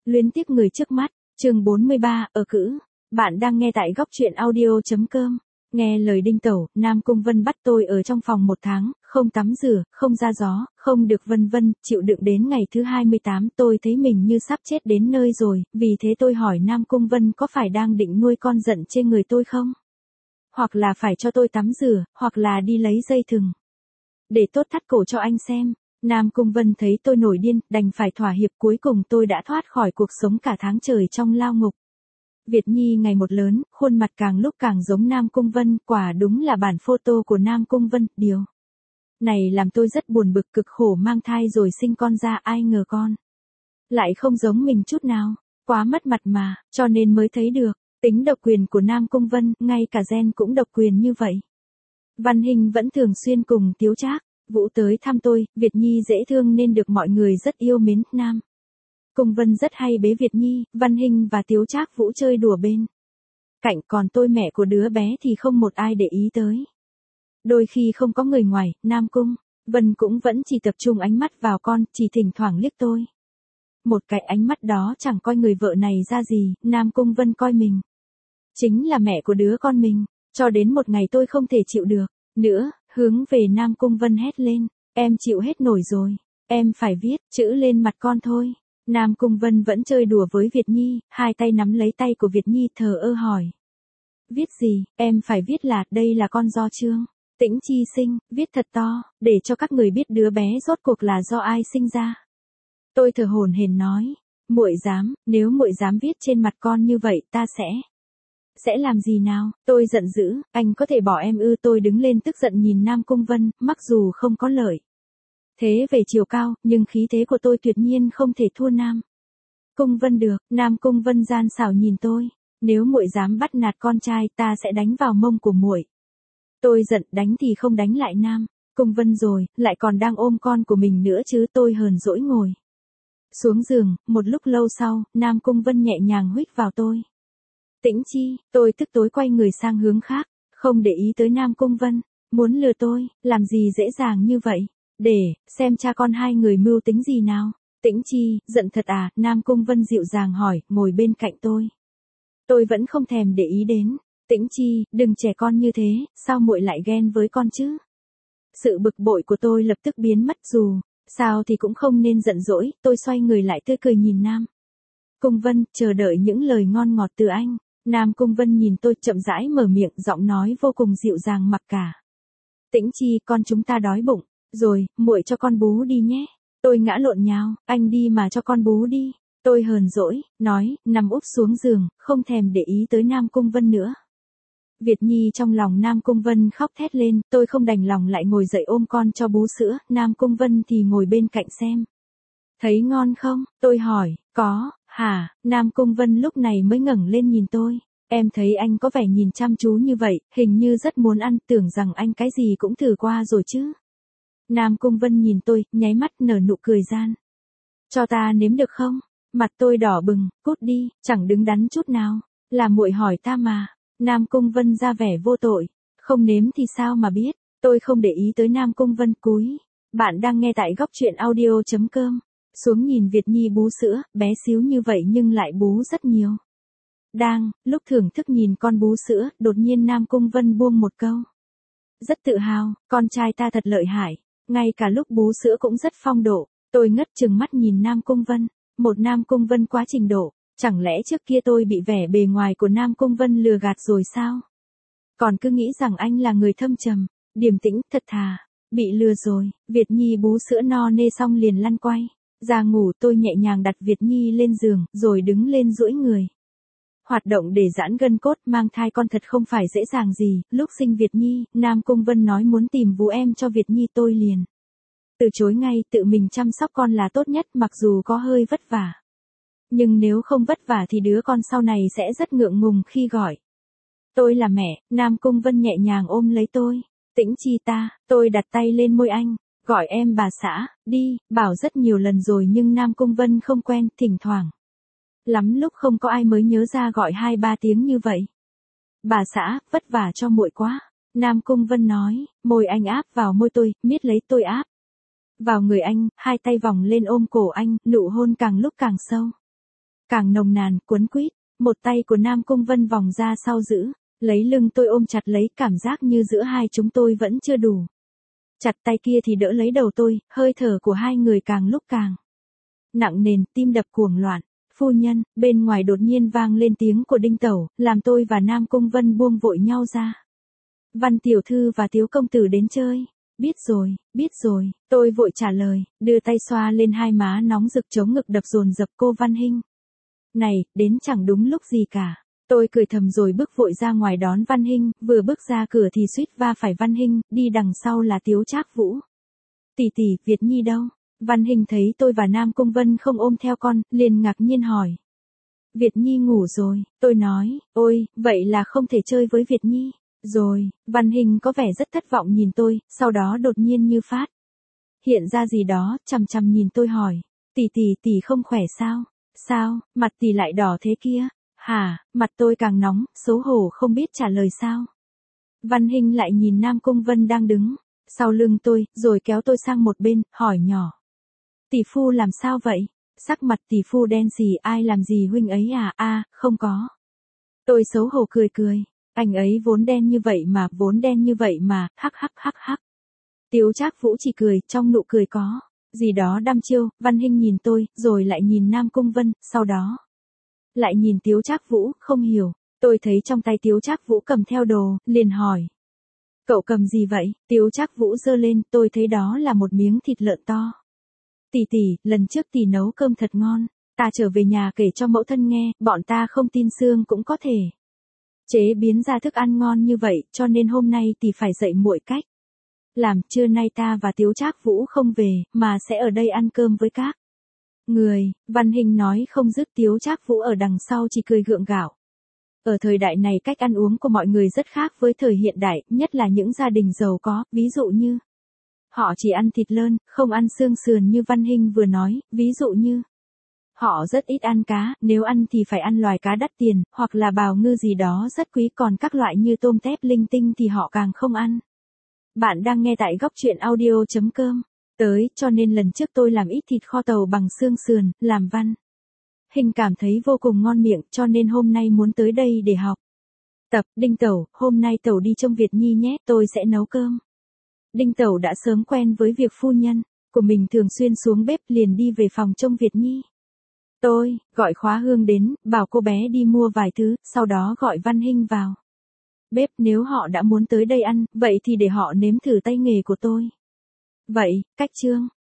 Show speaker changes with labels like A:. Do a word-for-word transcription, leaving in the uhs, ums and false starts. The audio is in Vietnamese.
A: Luyến tiếc người trước mắt, chương bốn mươi ba, ở cữ. Bạn đang nghe tại góc truyện audio.com. Nghe lời Đinh Tẩu, Nam Cung Vân bắt tôi ở trong phòng một tháng, không tắm rửa, không ra gió, không được vân vân, chịu đựng đến ngày thứ hai mươi tám tôi thấy mình như sắp chết đến nơi rồi, vì thế tôi hỏi Nam Cung Vân có phải đang định nuôi con giận trên người tôi không? Hoặc là phải cho tôi tắm rửa, hoặc là đi lấy dây thừng. Để tốt thắt cổ cho anh xem. Nam Cung Vân thấy tôi nổi điên, đành phải thỏa hiệp, cuối cùng tôi đã thoát khỏi cuộc sống cả tháng trời trong lao ngục. Việt Nhi ngày một lớn, khuôn mặt càng lúc càng giống Nam Cung Vân, quả đúng là bản photo của Nam Cung Vân, điều này làm tôi rất buồn bực, cực khổ mang thai rồi sinh con ra, ai ngờ con lại không giống mình chút nào, quá mất mặt mà, cho nên mới thấy được tính độc quyền của Nam Cung Vân, ngay cả gen cũng độc quyền như vậy. Văn Hinh vẫn thường xuyên cùng Tiếu Trác, Vũ tới thăm tôi, Việt Nhi dễ thương nên được mọi người rất yêu mến. Nam Cung Vân rất hay bế Việt Nhi, Văn Hinh và Tiếu Trác Vũ chơi đùa bên cạnh, còn tôi mẹ của đứa bé thì không một ai để ý tới. Đôi khi không có người ngoài, Nam Cung Vân cũng vẫn chỉ tập trung ánh mắt vào con, chỉ thỉnh thoảng liếc tôi. Một cái ánh mắt đó chẳng coi người vợ này ra gì, Nam Cung Vân coi mình chính là mẹ của đứa con mình, cho đến một ngày tôi không thể chịu được nữa, hướng về Nam Cung Vân hét lên, em chịu hết nổi rồi, em phải viết chữ lên mặt con thôi. Nam Cung Vân vẫn chơi đùa với Việt Nhi, hai tay nắm lấy tay của Việt Nhi thờ ơ hỏi. Viết gì, em phải viết là, đây là con do Trương Tĩnh Chi sinh, viết thật to, để cho các người biết đứa bé rốt cuộc là do ai sinh ra. Tôi thở hổn hển nói, muội dám, nếu muội dám viết trên mặt con như vậy ta sẽ... Sẽ làm gì nào? Tôi giận dữ, anh có thể bỏ em ư? Tôi đứng lên tức giận nhìn Nam Cung Vân, mặc dù không có lợi thế về chiều cao, nhưng khí thế của tôi tuyệt nhiên không thể thua Nam Cung Vân được. Nam Cung Vân gian xảo nhìn tôi, nếu muội dám bắt nạt con trai ta sẽ đánh vào mông của muội. Tôi giận, đánh thì không đánh lại Nam Cung Vân rồi, lại còn đang ôm con của mình nữa chứ. Tôi hờn dỗi ngồi xuống giường, một lúc lâu sau, Nam Cung Vân nhẹ nhàng huých vào tôi. Tĩnh Chi, tôi tức tối quay người sang hướng khác, không để ý tới Nam Cung Vân, muốn lừa tôi, làm gì dễ dàng như vậy, để xem cha con hai người mưu tính gì nào. Tĩnh Chi, giận thật à? Nam Cung Vân dịu dàng hỏi, ngồi bên cạnh tôi. Tôi vẫn không thèm để ý đến. Tĩnh Chi, đừng trẻ con như thế, sao muội lại ghen với con chứ? Sự bực bội của tôi lập tức biến mất, dù sao thì cũng không nên giận dỗi. Tôi xoay người lại tươi cười nhìn Nam Cung Vân, chờ đợi những lời ngon ngọt từ anh. Nam Cung Vân nhìn tôi chậm rãi mở miệng, giọng nói vô cùng dịu dàng mặc cả. Tĩnh Chi, con chúng ta đói bụng rồi, muội cho con bú đi nhé. Tôi ngã lộn nhào, anh đi mà cho con bú đi. Tôi hờn dỗi, nói, nằm úp xuống giường, không thèm để ý tới Nam Cung Vân nữa. Việt Nhi trong lòng Nam Cung Vân khóc thét lên, tôi không đành lòng lại ngồi dậy ôm con cho bú sữa, Nam Cung Vân thì ngồi bên cạnh xem. Thấy ngon không? Tôi hỏi, có, hả? Nam Cung Vân lúc này mới ngẩng lên nhìn tôi. Em thấy anh có vẻ nhìn chăm chú như vậy, hình như rất muốn ăn, tưởng rằng anh cái gì cũng thử qua rồi chứ. Nam Cung Vân nhìn tôi, nháy mắt nở nụ cười gian. Cho ta nếm được không? Mặt tôi đỏ bừng, cút đi, chẳng đứng đắn chút nào. Là muội hỏi ta mà. Nam Cung Vân ra vẻ vô tội. Không nếm thì sao mà biết. Tôi không để ý tới Nam Cung Vân, cúi. Bạn đang nghe tại góc truyện audio.com. Xuống nhìn Việt Nhi bú sữa, bé xíu như vậy nhưng lại bú rất nhiều. Đang, lúc thưởng thức nhìn con bú sữa, đột nhiên Nam Cung Vân buông một câu. Rất tự hào, con trai ta thật lợi hại. Ngay cả lúc bú sữa cũng rất phong độ. Tôi ngất trừng mắt nhìn Nam Cung Vân. Một Nam Cung Vân quá trình độ. Chẳng lẽ trước kia tôi bị vẻ bề ngoài của Nam Cung Vân lừa gạt rồi sao? Còn cứ nghĩ rằng anh là người thâm trầm, điềm tĩnh, thật thà. Bị lừa rồi. Việt Nhi bú sữa no nê xong liền lăn quay ra ngủ. Tôi nhẹ nhàng đặt Việt Nhi lên giường, rồi đứng lên duỗi người. Hoạt động để giãn gân cốt, mang thai con thật không phải dễ dàng gì. Lúc sinh Việt Nhi, Nam Cung Vân nói muốn tìm vú em cho Việt Nhi, tôi liền từ chối ngay, tự mình chăm sóc con là tốt nhất, mặc dù có hơi vất vả. Nhưng nếu không vất vả thì đứa con sau này sẽ rất ngượng ngùng khi gọi tôi là mẹ. Nam Cung Vân nhẹ nhàng ôm lấy tôi. Tĩnh Chi ta, tôi đặt tay lên môi anh, gọi em bà xã, đi, bảo rất nhiều lần rồi nhưng Nam Cung Vân không quen, thỉnh thoảng. Lắm lúc không có ai mới nhớ ra gọi hai ba tiếng như vậy. Bà xã, vất vả cho muội quá. Nam Cung Vân nói, môi anh áp vào môi tôi, miết lấy tôi áp vào người anh, hai tay vòng lên ôm cổ anh, nụ hôn càng lúc càng sâu. càng nồng nàn, cuốn quýt. Một tay của Nam Cung Vân vòng ra sau giữ, lấy lưng tôi ôm chặt lấy, cảm giác như giữa hai chúng tôi vẫn chưa đủ. Chặt tay kia thì đỡ lấy đầu tôi, hơi thở của hai người càng lúc càng nặng nề, tim đập cuồng loạn. Phu nhân, bên ngoài đột nhiên vang lên tiếng của Đinh Tẩu, làm tôi và Nam Cung Vân buông vội nhau ra. Văn tiểu thư và Tiếu công tử đến chơi. Biết rồi, biết rồi, tôi vội trả lời, đưa tay xoa lên hai má nóng rực chống ngực đập dồn dập. Cô Văn Hinh. Này, đến chẳng đúng lúc gì cả. Tôi cười thầm rồi bước vội ra ngoài đón Văn Hinh, vừa bước ra cửa thì suýt va phải Văn Hinh, đi đằng sau là Tiếu Trác Vũ. Tỷ tỷ, Việt Nhi đâu? Văn Hinh thấy tôi và Nam Cung Vân không ôm theo con, liền ngạc nhiên hỏi. Việt Nhi ngủ rồi, tôi nói, ôi, vậy là không thể chơi với Việt Nhi. Rồi, Văn Hinh có vẻ rất thất vọng nhìn tôi, sau đó đột nhiên như phát hiện ra gì đó, chằm chằm nhìn tôi hỏi. Tỷ tỷ, tỷ không khỏe sao? Sao, mặt tỷ lại đỏ thế kia? Hả, mặt tôi càng nóng, xấu hổ không biết trả lời sao. Văn Hinh lại nhìn Nam Cung Vân đang đứng sau lưng tôi, rồi kéo tôi sang một bên, hỏi nhỏ. Tỷ phu làm sao vậy? Sắc mặt tỷ phu đen gì, ai làm gì huynh ấy à? A, không có. Tôi xấu hổ cười cười. Anh ấy vốn đen như vậy mà, vốn đen như vậy mà, hắc hắc hắc hắc. Tiếu Trác Vũ chỉ cười, trong nụ cười có gì đó đăm chiêu. Văn Hinh nhìn tôi, rồi lại nhìn Nam Cung Vân, sau đó lại nhìn Tiếu Trác Vũ, không hiểu. Tôi thấy trong tay Tiếu Trác Vũ cầm theo đồ, liền hỏi. Cậu cầm gì vậy? Tiếu Trác Vũ giơ lên, tôi thấy đó là một miếng thịt lợn to. Tỷ tỷ, lần trước tỷ nấu cơm thật ngon, ta trở về nhà kể cho mẫu thân nghe, bọn ta không tin xương cũng có thể chế biến ra thức ăn ngon như vậy, cho nên hôm nay tỷ phải dạy muội cách làm. Trưa nay ta và Tiếu Trác Vũ không về, mà sẽ ở đây ăn cơm với các người. Văn Hinh nói không dứt, Tiếu Trác Vũ ở đằng sau chỉ cười gượng gạo. Ở thời đại này cách ăn uống của mọi người rất khác với thời hiện đại, nhất là những gia đình giàu có, ví dụ như họ chỉ ăn thịt lợn, không ăn xương sườn như Văn Hinh vừa nói, ví dụ như họ rất ít ăn cá, nếu ăn thì phải ăn loài cá đắt tiền, hoặc là bào ngư gì đó rất quý, còn các loại như tôm tép linh tinh thì họ càng không ăn. Bạn đang nghe tại góc truyện audio chấm com. Tới, cho nên lần trước tôi làm ít thịt kho tàu bằng xương sườn, làm Văn Hinh cảm thấy vô cùng ngon miệng, cho nên hôm nay muốn tới đây để học tập. Đinh Tẩu, hôm nay Tẩu đi trông Việt Nhi nhé, tôi sẽ nấu cơm. Đinh Tẩu đã sớm quen với việc phu nhân của mình thường xuyên xuống bếp, liền đi về phòng trông Việt Nhi. Tôi gọi Khóa Hương đến, bảo cô bé đi mua vài thứ, sau đó gọi Văn Hinh vào bếp. Nếu họ đã muốn tới đây ăn, vậy thì để họ nếm thử tay nghề của tôi. Vậy, cách chương